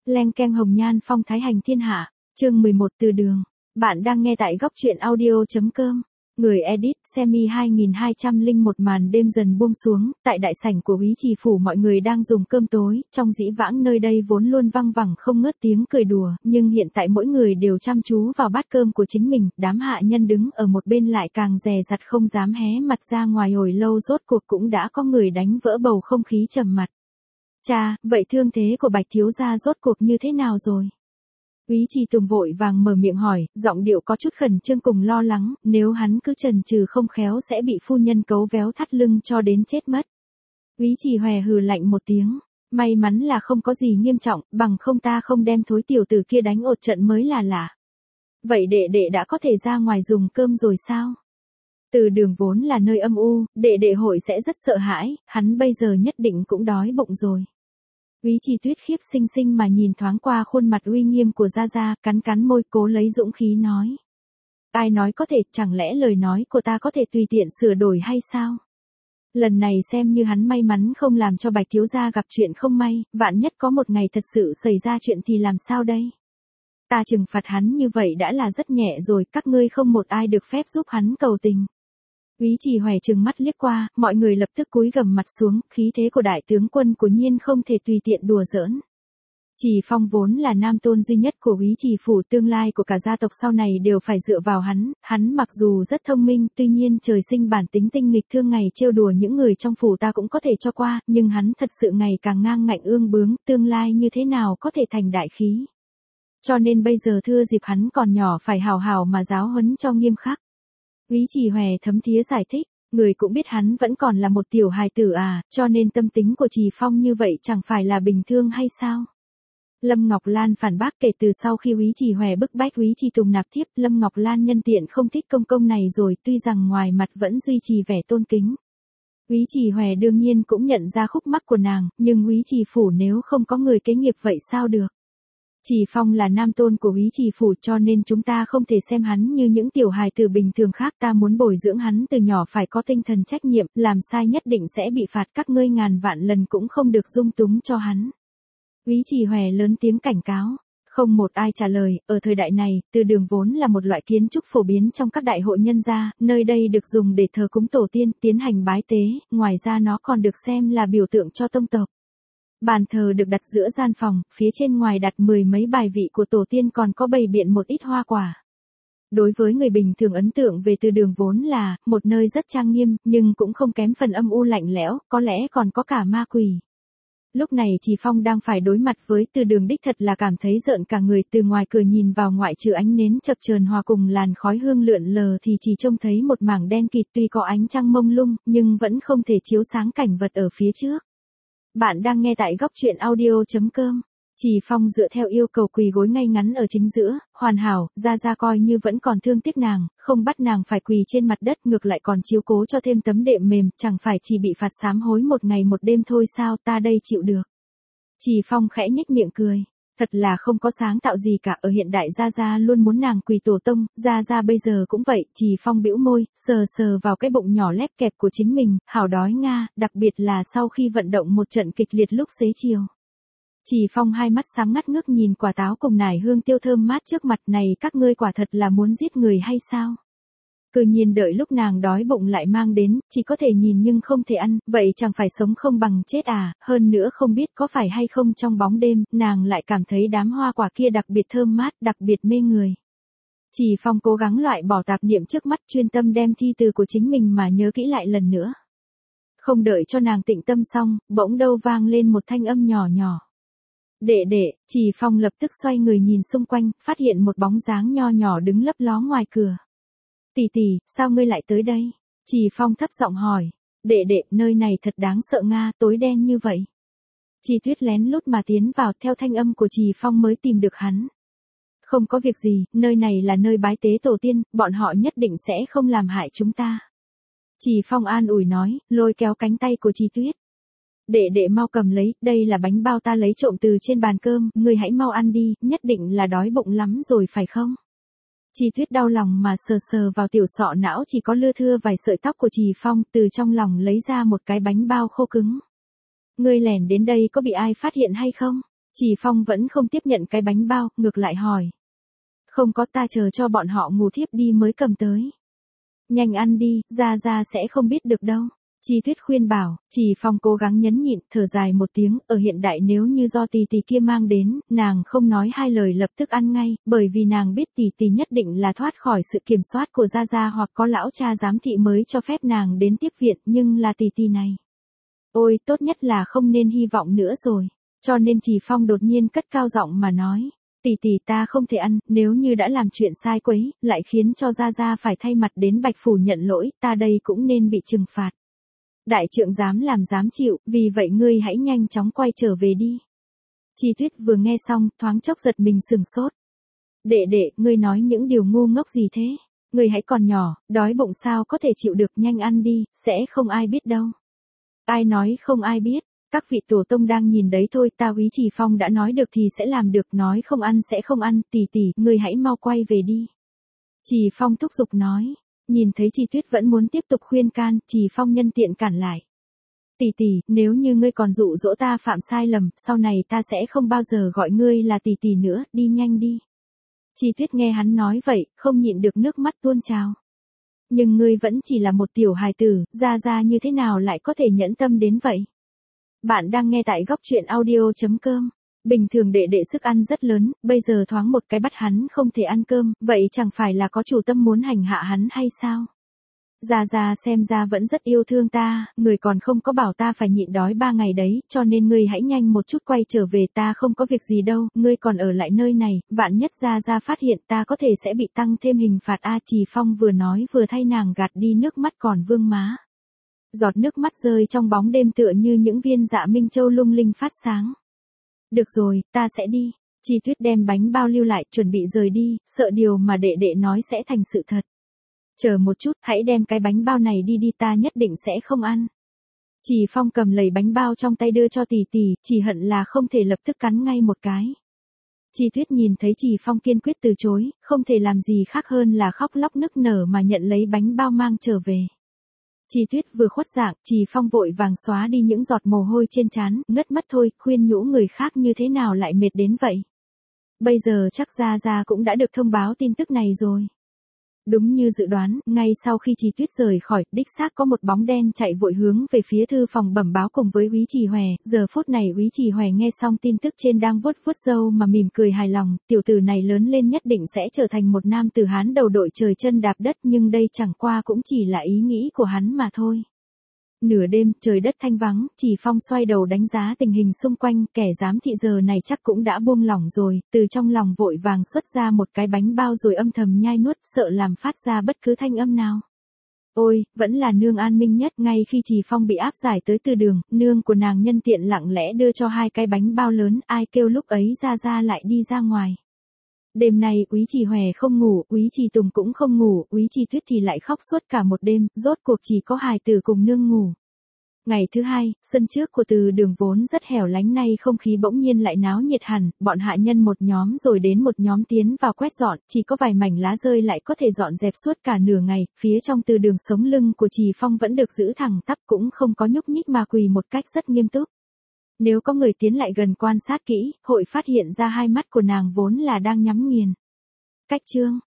Leng keng hồng nhan phong thái hành thiên hạ, chương 11 từ đường. Bạn đang nghe tại góc truyện audio.com. Người edit, Semi 2201 màn đêm dần buông xuống, tại đại sảnh của úy trì phủ mọi người đang dùng cơm tối, trong dĩ vãng nơi đây vốn luôn văng vẳng không ngớt tiếng cười đùa, nhưng hiện tại mỗi người đều chăm chú vào bát cơm của chính mình, đám hạ nhân đứng ở một bên lại càng dè dặt không dám hé mặt ra ngoài, hồi lâu rốt cuộc cũng đã có người đánh vỡ bầu không khí trầm mặc. Cha, vậy thương thế của Bạch thiếu gia rốt cuộc như thế nào rồi? Úy Trì Tùng vội vàng mở miệng hỏi, giọng điệu có chút khẩn trương cùng lo lắng, nếu hắn cứ chần chừ không khéo sẽ bị phu nhân cấu véo thắt lưng cho đến chết mất. Úy Trì hòe hừ lạnh một tiếng, may mắn là không có gì nghiêm trọng, bằng không ta không đem thối tiểu tử kia đánh một trận mới là lạ. Vậy đệ đệ đã có thể ra ngoài dùng cơm rồi sao? Từ đường vốn là nơi âm u, đệ đệ hội sẽ rất sợ hãi, hắn bây giờ nhất định cũng đói bụng rồi. Úy Trì Tuyết khiếp xinh xinh mà nhìn thoáng qua khuôn mặt uy nghiêm của Gia Gia, cắn cắn môi cố lấy dũng khí nói. Ai nói có thể, chẳng lẽ lời nói của ta có thể tùy tiện sửa đổi hay sao? Lần này xem như hắn may mắn không làm cho Bạch thiếu gia gặp chuyện không may, vạn nhất có một ngày thật sự xảy ra chuyện thì làm sao đây? Ta trừng phạt hắn như vậy đã là rất nhẹ rồi, các ngươi không một ai được phép giúp hắn cầu tình. Úy Trì Hoè trừng mắt liếc qua, mọi người lập tức cúi gằm mặt xuống, khí thế của đại tướng quân của Nhiên không thể tùy tiện đùa giỡn. Trì Phong vốn là nam tôn duy nhất của úy trì phủ, tương lai của cả gia tộc sau này đều phải dựa vào hắn mặc dù rất thông minh, tuy nhiên trời sinh bản tính tinh nghịch, thương ngày trêu đùa những người trong phủ ta cũng có thể cho qua, nhưng hắn thật sự ngày càng ngang ngạnh ương bướng, tương lai như thế nào có thể thành đại khí. Cho nên bây giờ thưa dịp hắn còn nhỏ phải hào hào mà giáo huấn cho nghiêm khắc. Úy Trì Hoè thấm thía giải thích, người cũng biết hắn vẫn còn là một tiểu hài tử à, cho nên tâm tính của Trì Phong như vậy chẳng phải là bình thường hay sao? Lâm Ngọc Lan phản bác, kể từ sau khi Úy Trì Hoè bức bách Úy Trì Tùng nạp thiếp, Lâm Ngọc Lan nhân tiện không thích công công này rồi, tuy rằng ngoài mặt vẫn duy trì vẻ tôn kính. Úy Trì Hoè đương nhiên cũng nhận ra khúc mắc của nàng, nhưng úy trì phủ nếu không có người kế nghiệp vậy sao được? Trì Phong là nam tôn của úy trì phủ, cho nên chúng ta không thể xem hắn như những tiểu hài tử bình thường khác, ta muốn bồi dưỡng hắn từ nhỏ phải có tinh thần trách nhiệm, làm sai nhất định sẽ bị phạt, các ngươi ngàn vạn lần cũng không được dung túng cho hắn. Úy Trì Hoè lớn tiếng cảnh cáo, không một ai trả lời, ở thời đại này, từ đường vốn là một loại kiến trúc phổ biến trong các đại hội nhân gia, nơi đây được dùng để thờ cúng tổ tiên, tiến hành bái tế, ngoài ra nó còn được xem là biểu tượng cho tông tộc. Bàn thờ được đặt giữa gian phòng, phía trên ngoài đặt 10 mấy bài vị của tổ tiên, còn có bày biện một ít hoa quả. Đối với người bình thường ấn tượng về từ đường vốn là một nơi rất trang nghiêm, nhưng cũng không kém phần âm u lạnh lẽo, có lẽ còn có cả ma quỷ. Lúc này Trì Phong đang phải đối mặt với từ đường đích thật là cảm thấy rợn cả người, từ ngoài cửa nhìn vào ngoại trừ ánh nến chập chờn hòa cùng làn khói hương lượn lờ thì chỉ trông thấy một mảng đen kịt, tuy có ánh trăng mông lung, nhưng vẫn không thể chiếu sáng cảnh vật ở phía trước. Bạn đang nghe tại góc truyện audio.com. Trì Phong dựa theo yêu cầu quỳ gối ngay ngắn ở chính giữa, hoàn hảo, Gia Gia coi như vẫn còn thương tiếc nàng, không bắt nàng phải quỳ trên mặt đất, ngược lại còn chiếu cố cho thêm tấm đệm mềm, chẳng phải chỉ bị phạt sám hối một ngày một đêm thôi sao, ta đây chịu được. Trì Phong khẽ nhếch miệng cười, thật là không có sáng tạo gì cả, ở hiện đại Gia Gia luôn muốn nàng quỳ tổ tông, Gia Gia bây giờ cũng vậy. Trì Phong bĩu môi, sờ sờ vào cái bụng nhỏ lép kẹp của chính mình, hảo đói nga, đặc biệt là sau khi vận động một trận kịch liệt lúc xế chiều. Trì Phong hai mắt sáng ngắt ngước nhìn quả táo cùng nải hương tiêu thơm mát trước mặt, này các ngươi quả thật là muốn giết người hay sao? Cứ nhiên đợi lúc nàng đói bụng lại mang đến, chỉ có thể nhìn nhưng không thể ăn, vậy chẳng phải sống không bằng chết à, hơn nữa không biết có phải hay không trong bóng đêm, nàng lại cảm thấy đám hoa quả kia đặc biệt thơm mát, đặc biệt mê người. Trì Phong cố gắng loại bỏ tạp niệm trước mắt, chuyên tâm đem thi từ của chính mình mà nhớ kỹ lại lần nữa. Không đợi cho nàng tĩnh tâm xong, bỗng đâu vang lên một thanh âm nhỏ nhỏ. Đệ đệ. Trì Phong lập tức xoay người nhìn xung quanh, phát hiện một bóng dáng nho nhỏ đứng lấp ló ngoài cửa. Tỷ tỷ, sao ngươi lại tới đây? Trì Phong thấp giọng hỏi. Đệ đệ, nơi này thật đáng sợ nga, tối đen như vậy. Trì Tuyết lén lút mà tiến vào, theo thanh âm của Trì Phong mới tìm được hắn. Không có việc gì, nơi này là nơi bái tế tổ tiên, bọn họ nhất định sẽ không làm hại chúng ta. Trì Phong an ủi nói, lôi kéo cánh tay của Trì Tuyết. Đệ đệ mau cầm lấy, đây là bánh bao ta lấy trộm từ trên bàn cơm, ngươi hãy mau ăn đi, nhất định là đói bụng lắm rồi phải không? Trì Tuyết đau lòng mà sờ sờ vào tiểu sọ não chỉ có lưa thưa vài sợi tóc của Trì Phong, từ trong lòng lấy ra một cái bánh bao khô cứng. Ngươi lẻn đến đây có bị ai phát hiện hay không? Trì Phong vẫn không tiếp nhận cái bánh bao, ngược lại hỏi. Không có, ta chờ cho bọn họ ngủ thiếp đi mới cầm tới. Nhanh ăn đi, Gia Gia sẽ không biết được đâu. Chi Tuyết khuyên bảo. Trì Phong cố gắng nhẫn nhịn, thở dài một tiếng, ở hiện đại nếu như do tỷ tỷ kia mang đến, nàng không nói hai lời lập tức ăn ngay, bởi vì nàng biết tỷ tỷ nhất định là thoát khỏi sự kiểm soát của Gia Gia hoặc có lão cha giám thị mới cho phép nàng đến tiếp viện, nhưng là tỷ tỷ này. Ôi, tốt nhất là không nên hy vọng nữa rồi. Cho nên Trì Phong đột nhiên cất cao giọng mà nói. Tỷ tỷ, ta không thể ăn, nếu như đã làm chuyện sai quấy, lại khiến cho Gia Gia phải thay mặt đến Bạch Phủ nhận lỗi, ta đây cũng nên bị trừng phạt. Đại trượng dám làm dám chịu, vì vậy ngươi hãy nhanh chóng quay trở về đi. Chi Tuyết vừa nghe xong, thoáng chốc giật mình sừng sốt. Đệ đệ, ngươi nói những điều ngu ngốc gì thế? Ngươi hãy còn nhỏ, đói bụng sao có thể chịu được, nhanh ăn đi, sẽ không ai biết đâu. Ai nói không ai biết? Các vị tổ tông đang nhìn đấy thôi, ta Úy Trì Phong đã nói được thì sẽ làm được, nói không ăn sẽ không ăn, tỷ tỷ, ngươi hãy mau quay về đi. Trì Phong thúc giục nói. Nhìn thấy Chi Tuyết vẫn muốn tiếp tục khuyên can, Trì Phong nhân tiện cản lại. Tỷ tỷ, nếu như ngươi còn dụ dỗ ta phạm sai lầm, sau này ta sẽ không bao giờ gọi ngươi là tỷ tỷ nữa, đi nhanh đi. Chi Tuyết nghe hắn nói vậy, không nhịn được nước mắt tuôn trào. Nhưng ngươi vẫn chỉ là một tiểu hài tử, Gia Gia như thế nào lại có thể nhẫn tâm đến vậy? Bạn đang nghe tại góc truyện audio.com. Bình thường đệ đệ sức ăn rất lớn, bây giờ thoáng một cái bắt hắn không thể ăn cơm, vậy chẳng phải là có chủ tâm muốn hành hạ hắn hay sao? Gia Gia xem ra vẫn rất yêu thương ta, người còn không có bảo ta phải nhịn đói 3 ngày đấy, cho nên ngươi hãy nhanh một chút quay trở về, ta không có việc gì đâu, ngươi còn ở lại nơi này, vạn nhất Gia Gia phát hiện ta có thể sẽ bị tăng thêm hình phạt. Trì Phong vừa nói vừa thay nàng gạt đi nước mắt còn vương má. Giọt nước mắt rơi trong bóng đêm tựa như những viên dạ minh châu lung linh phát sáng. Được rồi, ta sẽ đi. Chi Tuyết đem bánh bao lưu lại, chuẩn bị rời đi, sợ điều mà đệ đệ nói sẽ thành sự thật. Chờ một chút, hãy đem cái bánh bao này đi đi, ta nhất định sẽ không ăn. Trì Phong cầm lấy bánh bao trong tay đưa cho tỷ tỷ, chỉ hận là không thể lập tức cắn ngay một cái. Chi Tuyết nhìn thấy Trì Phong kiên quyết từ chối, không thể làm gì khác hơn là khóc lóc nức nở mà nhận lấy bánh bao mang trở về. Chi Tuyết vừa khuất dạng, Trì Phong vội vàng xóa đi những giọt mồ hôi trên trán, ngất mắt thôi, khuyên nhủ người khác như thế nào lại mệt đến vậy. Bây giờ chắc Gia Gia cũng đã được thông báo tin tức này rồi. Đúng như dự đoán, ngay sau khi Chi Tuyết rời khỏi, đích xác có một bóng đen chạy vội hướng về phía thư phòng bẩm báo cùng với Úy Trì Hòe. Giờ phút này Úy Trì Hòe nghe xong tin tức trên đang vuốt vuốt râu mà mỉm cười hài lòng, tiểu tử này lớn lên nhất định sẽ trở thành một nam tử Hán đầu đội trời chân đạp đất, nhưng đây chẳng qua cũng chỉ là ý nghĩ của hắn mà thôi. Nửa đêm, trời đất thanh vắng, Trì Phong xoay đầu đánh giá tình hình xung quanh, kẻ giám thị giờ này chắc cũng đã buông lỏng rồi, từ trong lòng vội vàng xuất ra một cái bánh bao rồi âm thầm nhai nuốt, sợ làm phát ra bất cứ thanh âm nào. Ôi, vẫn là nương an minh nhất, ngay khi Trì Phong bị áp giải tới từ đường, nương của nàng nhân tiện lặng lẽ đưa cho 2 cái bánh bao lớn, ai kêu lúc ấy Gia Gia lại đi ra ngoài. Đêm nay Úy Trì Hòe không ngủ, Úy Trì Tùng cũng không ngủ, Úy Trì Tuyết thì lại khóc suốt cả một đêm, rốt cuộc chỉ có hài tử cùng nương ngủ. Ngày thứ hai, sân trước của từ đường vốn rất hẻo lánh, nay không khí bỗng nhiên lại náo nhiệt hẳn, bọn hạ nhân một nhóm rồi đến một nhóm tiến vào quét dọn, chỉ có vài mảnh lá rơi lại có thể dọn dẹp suốt cả nửa ngày, phía trong từ đường sống lưng của Trì Phong vẫn được giữ thẳng tắp, cũng không có nhúc nhích mà quỳ một cách rất nghiêm túc. Nếu có người tiến lại gần quan sát kỹ, hội phát hiện ra hai mắt của nàng vốn là đang nhắm nghiền. Cách chương